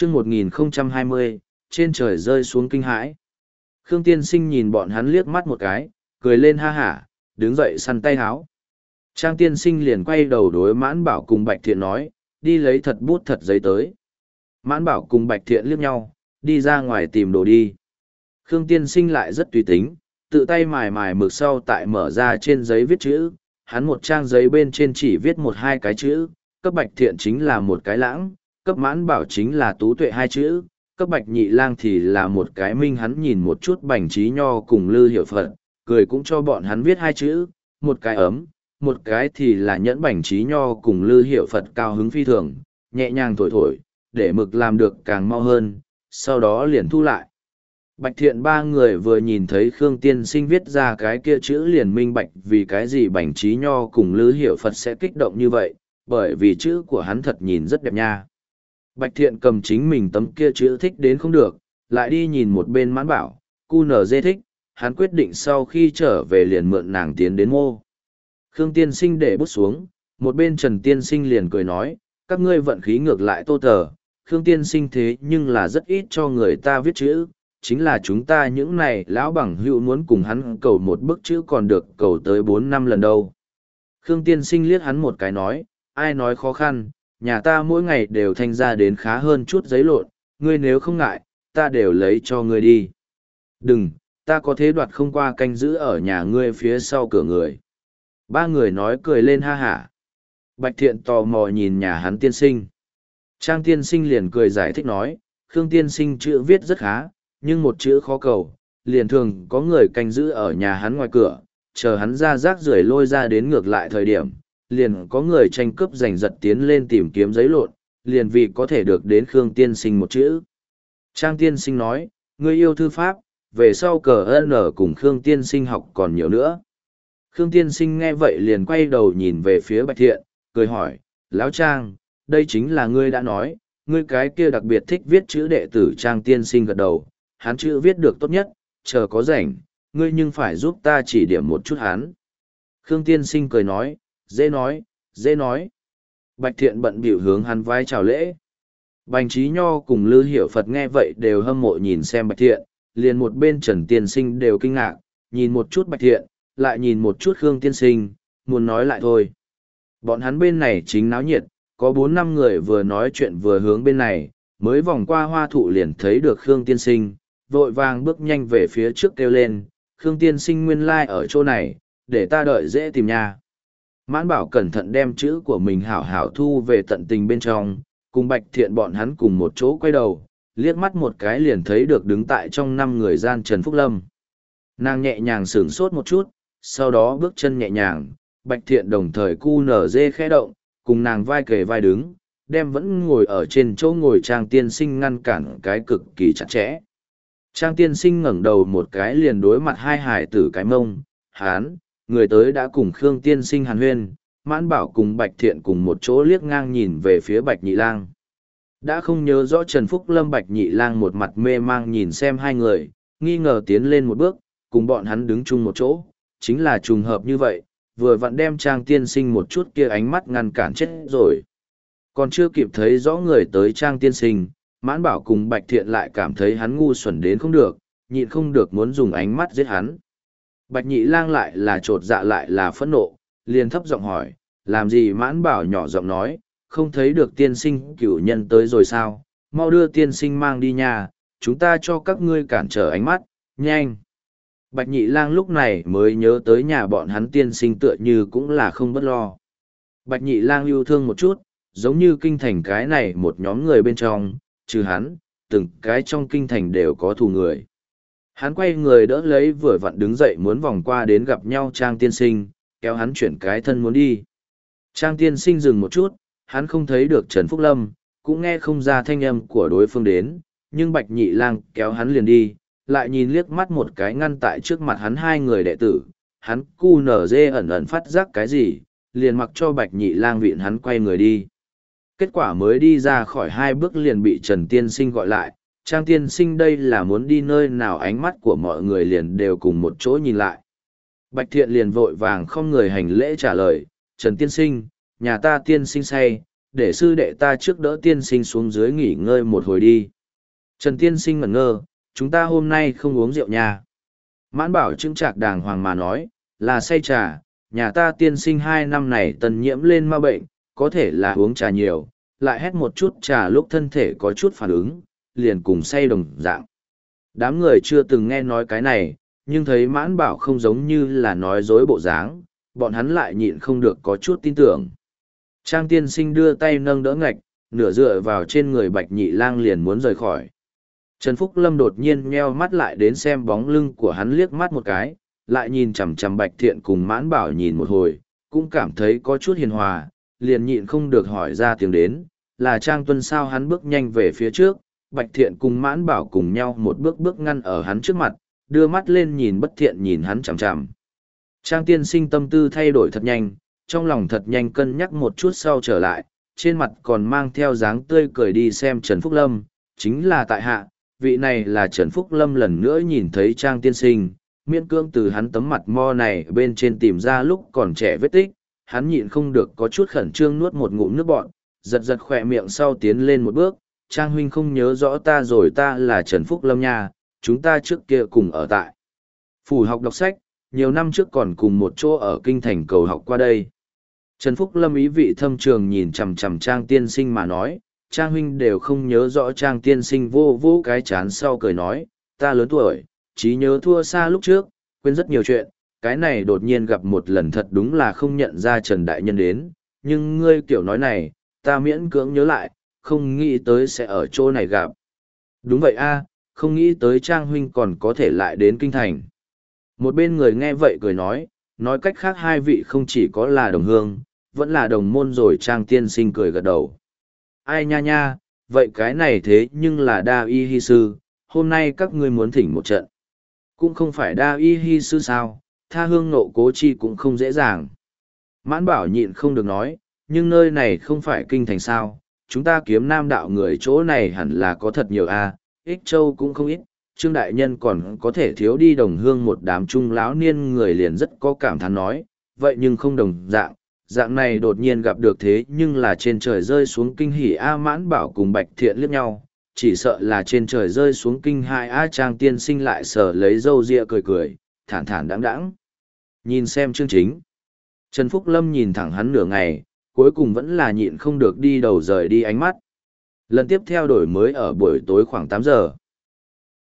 chương 1020, trên trời rơi xuống kinh hãi. Khương Tiên Sinh nhìn bọn hắn liếc mắt một cái, cười lên ha hả, đứng dậy săn tay háo. Trang Tiên Sinh liền quay đầu đối Mãn Bảo cùng Bạch Thiện nói, đi lấy thật bút thật giấy tới. Mãn Bảo cùng Bạch Thiện liếc nhau, đi ra ngoài tìm đồ đi. Khương Tiên Sinh lại rất tùy tính, tự tay mài mài mực sau tại mở ra trên giấy viết chữ. Hắn một trang giấy bên trên chỉ viết một hai cái chữ, cấp Bạch Thiện chính là một cái lãng, cấp Mãn Bảo chính là tú tuệ hai chữ, cấp Bạch Nhị Lang thì là một cái minh. Hắn nhìn một chút Bành Trí Nho cùng Lư Hiểu Phật, cười cũng cho bọn hắn viết hai chữ, một cái ấm, một cái thì là nhẫn. Bành Trí Nho cùng Lư Hiểu Phật cao hứng phi thường, nhẹ nhàng thổi thổi, để mực làm được càng mau hơn, sau đó liền thu lại. Bạch Thiện ba người vừa nhìn thấy Khương Tiên Sinh viết ra cái kia chữ liền minh bạch vì cái gì Bành Trí Nho cùng Lư Hiểu Phật sẽ kích động như vậy, bởi vì chữ của hắn thật nhìn rất đẹp nha. Bạch Thiện cầm chính mình tấm kia chữ thích đến không được, lại đi nhìn một bên Mãn Bảo, cu nở dê thích, hắn quyết định sau khi trở về liền mượn nàng tiến đến mô. Khương Tiên Sinh để bút xuống, một bên Trần Tiên Sinh liền cười nói, các ngươi vận khí ngược lại tô tờ, Khương Tiên Sinh thế nhưng là rất ít cho người ta viết chữ, chính là chúng ta những này lão bằng hữu muốn cùng hắn cầu một bức chữ còn được cầu tới 4-5 lần đâu. Khương Tiên Sinh liếc hắn một cái nói, ai nói khó khăn, nhà ta mỗi ngày đều thanh ra đến khá hơn chút giấy lộn, ngươi nếu không ngại, ta đều lấy cho ngươi đi. Đừng, ta có thế đoạt không qua canh giữ ở nhà ngươi phía sau cửa người. Ba người nói cười lên ha hả. Bạch Thiện tò mò nhìn nhà hắn Tiên Sinh. Trang Tiên Sinh liền cười giải thích nói, Khương Tiên Sinh chữ viết rất khá, nhưng một chữ khó cầu, liền thường có người canh giữ ở nhà hắn ngoài cửa, chờ hắn ra rác rưởi lôi ra đến ngược lại thời điểm, liền có người tranh cướp giành giật tiến lên tìm kiếm giấy lộn, liền vì có thể được đến Khương Tiên Sinh một chữ. Trang Tiên Sinh nói, ngươi yêu thư pháp, về sau cờ N cùng Khương Tiên Sinh học còn nhiều nữa. Khương Tiên Sinh nghe vậy liền quay đầu nhìn về phía Bạch Thiện, cười hỏi, Lão Trang, đây chính là ngươi đã nói, ngươi cái kia đặc biệt thích viết chữ đệ tử. Trang Tiên Sinh gật đầu, hắn chữ viết được tốt nhất, chờ có rảnh, ngươi nhưng phải giúp ta chỉ điểm một chút hắn. Khương Tiên Sinh cười nói, dễ nói, dễ nói. Bạch Thiện bận bịu hướng hắn vai chào lễ. Bành Trí Nho cùng Lư Hiểu Phật nghe vậy đều hâm mộ nhìn xem Bạch Thiện, liền một bên Trần Tiên Sinh đều kinh ngạc, nhìn một chút Bạch Thiện, lại nhìn một chút Khương Tiên Sinh, muốn nói lại thôi. Bọn hắn bên này chính náo nhiệt, có 4-5 người vừa nói chuyện vừa hướng bên này, mới vòng qua hoa thụ liền thấy được Khương Tiên Sinh, vội vàng bước nhanh về phía trước kêu lên, Khương Tiên Sinh nguyên lai ở chỗ này, để ta đợi dễ tìm nha. Mãn Bảo cẩn thận đem chữ của mình hảo hảo thu về tận tình bên trong, cùng Bạch Thiện bọn hắn cùng một chỗ quay đầu, liếc mắt một cái liền thấy được đứng tại trong 5 người gian Trần Phúc Lâm. Nàng nhẹ nhàng sửng sốt một chút, sau đó bước chân nhẹ nhàng, Bạch Thiện đồng thời cu nở dê khẽ động, cùng nàng vai kề vai đứng, đem vẫn ngồi ở trên chỗ ngồi Trang Tiên Sinh ngăn cản cái cực kỳ chặt chẽ. Trang Tiên Sinh ngẩng đầu một cái liền đối mặt hai hải tử cái mông, hán, người tới đã cùng Khương Tiên Sinh hàn huyên, Mãn Bảo cùng Bạch Thiện cùng một chỗ liếc ngang nhìn về phía Bạch Nhị Lang. Đã không nhớ rõ Trần Phúc Lâm Bạch Nhị Lang một mặt mê mang nhìn xem hai người, nghi ngờ tiến lên một bước, cùng bọn hắn đứng chung một chỗ, chính là trùng hợp như vậy, vừa vặn đem Trang Tiên Sinh một chút kia ánh mắt ngăn cản chết rồi. Còn chưa kịp thấy rõ người tới Trang Tiên Sinh, Mãn Bảo cùng Bạch Thiện lại cảm thấy hắn ngu xuẩn đến không được, nhịn không được muốn dùng ánh mắt giết hắn. Bạch Nhị Lang lại là chột dạ lại là phẫn nộ, liền thấp giọng hỏi, làm gì? Mãn Bảo nhỏ giọng nói, không thấy được Tiên Sinh cửu nhân tới rồi sao, mau đưa Tiên Sinh mang đi nhà, chúng ta cho các ngươi cản trở ánh mắt, nhanh. Bạch Nhị Lang lúc này mới nhớ tới nhà bọn hắn Tiên Sinh tựa như cũng là không bất lo. Bạch Nhị Lang yêu thương một chút, giống như kinh thành cái này một nhóm người bên trong, trừ hắn, từng cái trong kinh thành đều có thù người. Hắn quay người đỡ lấy vừa vặn đứng dậy muốn vòng qua đến gặp nhau Trang Tiên Sinh, kéo hắn chuyển cái thân muốn đi. Trang Tiên Sinh dừng một chút, hắn không thấy được Trần Phúc Lâm, cũng nghe không ra thanh âm của đối phương đến, nhưng Bạch Nhị Lang kéo hắn liền đi, lại nhìn liếc mắt một cái ngăn tại trước mặt hắn hai người đệ tử, hắn cu nở dê ẩn ẩn phát giác cái gì, liền mặc cho Bạch Nhị Lang vịn hắn quay người đi. Kết quả mới đi ra khỏi 2 bước liền bị Trần Tiên Sinh gọi lại, Trang Tiên Sinh đây là muốn đi nơi nào? Ánh mắt của mọi người liền đều cùng một chỗ nhìn lại. Bạch Thiện liền vội vàng không người hành lễ trả lời, Trần Tiên Sinh, nhà ta Tiên Sinh say, để sư đệ ta trước đỡ tiên sinh xuống dưới nghỉ ngơi một hồi đi. Trần tiên sinh ngẩn ngơ, chúng ta hôm nay không uống rượu nha. Mãn Bảo chững chạc đàng hoàng mà nói, là say trà, nhà ta tiên sinh 2 năm này tần nhiễm lên ma bệnh, có thể là uống trà nhiều, lại hét một chút trà lúc thân thể có chút phản ứng, liền cùng say đồng dạng. Đám người chưa từng nghe nói cái này, nhưng thấy Mãn Bảo không giống như là nói dối bộ dáng, bọn hắn lại nhịn không được có chút tin tưởng. Trang tiên sinh đưa tay nâng đỡ ngạch, nửa dựa vào trên người Bạch Nhị Lang liền muốn rời khỏi. Trần Phúc Lâm đột nhiên nheo mắt lại đến xem bóng lưng của hắn liếc mắt một cái, lại nhìn chằm chằm Bạch Thiện cùng Mãn Bảo nhìn một hồi, cũng cảm thấy có chút hiền hòa, liền nhịn không được hỏi ra tiếng đến, là Trang Tuân sao. Hắn bước nhanh về phía trước, Bạch Thiện cùng Mãn Bảo cùng nhau một bước bước ngăn ở hắn trước mặt, đưa mắt lên nhìn Bất Thiện nhìn hắn chằm chằm. Trang tiên sinh tâm tư thay đổi thật nhanh, trong lòng thật nhanh cân nhắc một chút sau trở lại, trên mặt còn mang theo dáng tươi cười đi xem Trần Phúc Lâm, chính là tại hạ, vị này là Trần Phúc Lâm. Lần nữa nhìn thấy Trang tiên sinh, miễn cưỡng từ hắn tấm mặt mo này bên trên tìm ra lúc còn trẻ vết tích, hắn nhịn không được có chút khẩn trương nuốt một ngụm nước bọt, giật giật khỏe miệng sau tiến lên một bước. Trang huynh không nhớ rõ ta rồi, ta là Trần Phúc Lâm nha, chúng ta trước kia cùng ở tại phủ học đọc sách, nhiều năm trước còn cùng một chỗ ở kinh thành cầu học qua đây. Trần Phúc Lâm ý vị thâm trường nhìn chằm chằm Trang tiên sinh mà nói, Trang huynh đều không nhớ rõ. Trang tiên sinh vô vô cái chán sau cười nói, ta lớn tuổi, trí nhớ thua xa lúc trước, quên rất nhiều chuyện, cái này đột nhiên gặp một lần thật đúng là không nhận ra Trần Đại Nhân đến, nhưng ngươi kiểu nói này, ta miễn cưỡng nhớ lại, không nghĩ tới sẽ ở chỗ này gặp. Đúng vậy a, không nghĩ tới Trang huynh còn có thể lại đến kinh thành. Một bên người nghe vậy cười nói cách khác hai vị không chỉ có là đồng hương, vẫn là đồng môn rồi. Trang tiên sinh cười gật đầu. Ai nha nha, vậy cái này thế nhưng là đa y hy sư, hôm nay các ngươi muốn thỉnh một trận. Cũng không phải đa y hy sư sao, tha hương nộ cố chi cũng không dễ dàng. Mãn Bảo nhịn không được nói, nhưng nơi này không phải kinh thành sao, chúng ta kiếm nam đạo người chỗ này hẳn là có thật nhiều a, Ích Châu cũng không ít, Trương Đại Nhân còn có thể thiếu đi đồng hương một đám trung lão niên người liền rất có cảm thán nói, vậy nhưng không đồng dạng này đột nhiên gặp được thế nhưng là trên trời rơi xuống kinh hỉ a. Mãn Bảo cùng Bạch Thiện liếc nhau, chỉ sợ là trên trời rơi xuống kinh hai a. Trang tiên sinh lại sờ lấy râu ria cười, thản thản đáng đáng. Nhìn xem chương chính. Trần Phúc Lâm nhìn thẳng hắn nửa ngày, cuối cùng vẫn là nhịn không được đi đầu rời đi ánh mắt. Lần tiếp theo đổi mới ở buổi tối khoảng 8 giờ.